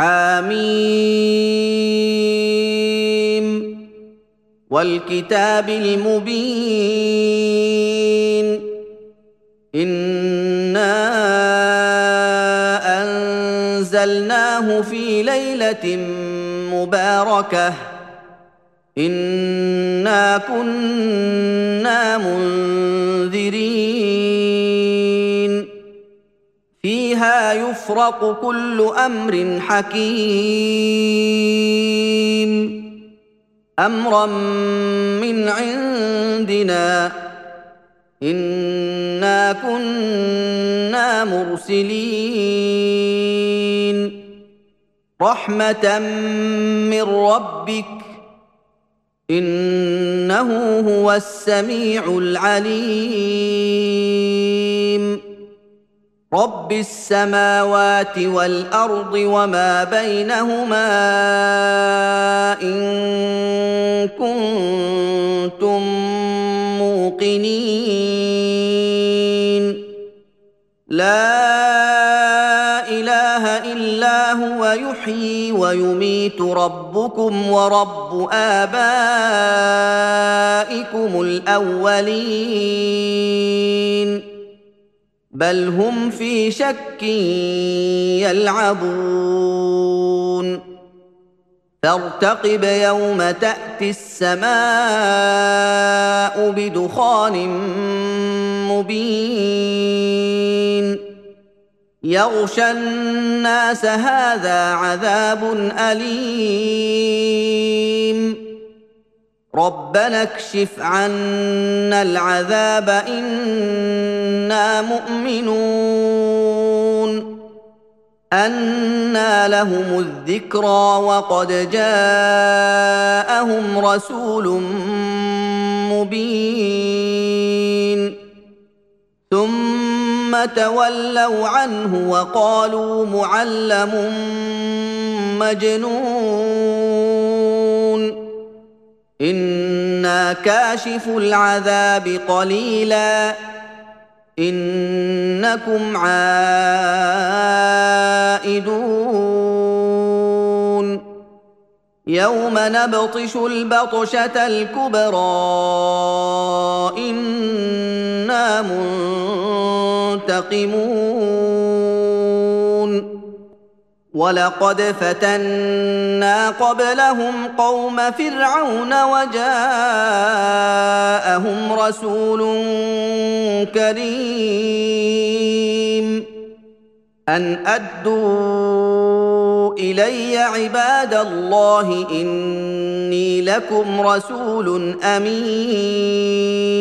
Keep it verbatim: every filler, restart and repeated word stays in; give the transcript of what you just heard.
حم والكتاب المبين إنا أنزلناه في ليلة مباركة إنا كنا منذرين فيها يفرق كل أمر حكيم أمرا من عندنا إنا كنا مرسلين رحمة من ربك إنه هو السميع العليم رب السماوات والأرض وما بينهما إن كنتم موقنين لا إله إلا هو يحيي ويميت ربكم ورب آبائكم الأولين بل هم في شك يلعبون فارتقب يوم تأتي السماء بدخان مبين يغشى الناس هذا عذاب أليم ربنا اكشف عنا العذاب إنا مؤمنون أنى لهم الذكرى وقد جاءهم رسول مبين ثم تولوا عنه وقالوا معلم مجنون إنا كاشف العذاب قليلا إنكم عائدون يوم نبطش البطشة الكبرى إنا منتقمون ولقد فتنا قبلهم قوم فرعون وجاءهم رسول كريم أن أدوا إلي عباد الله إني لكم رسول أمين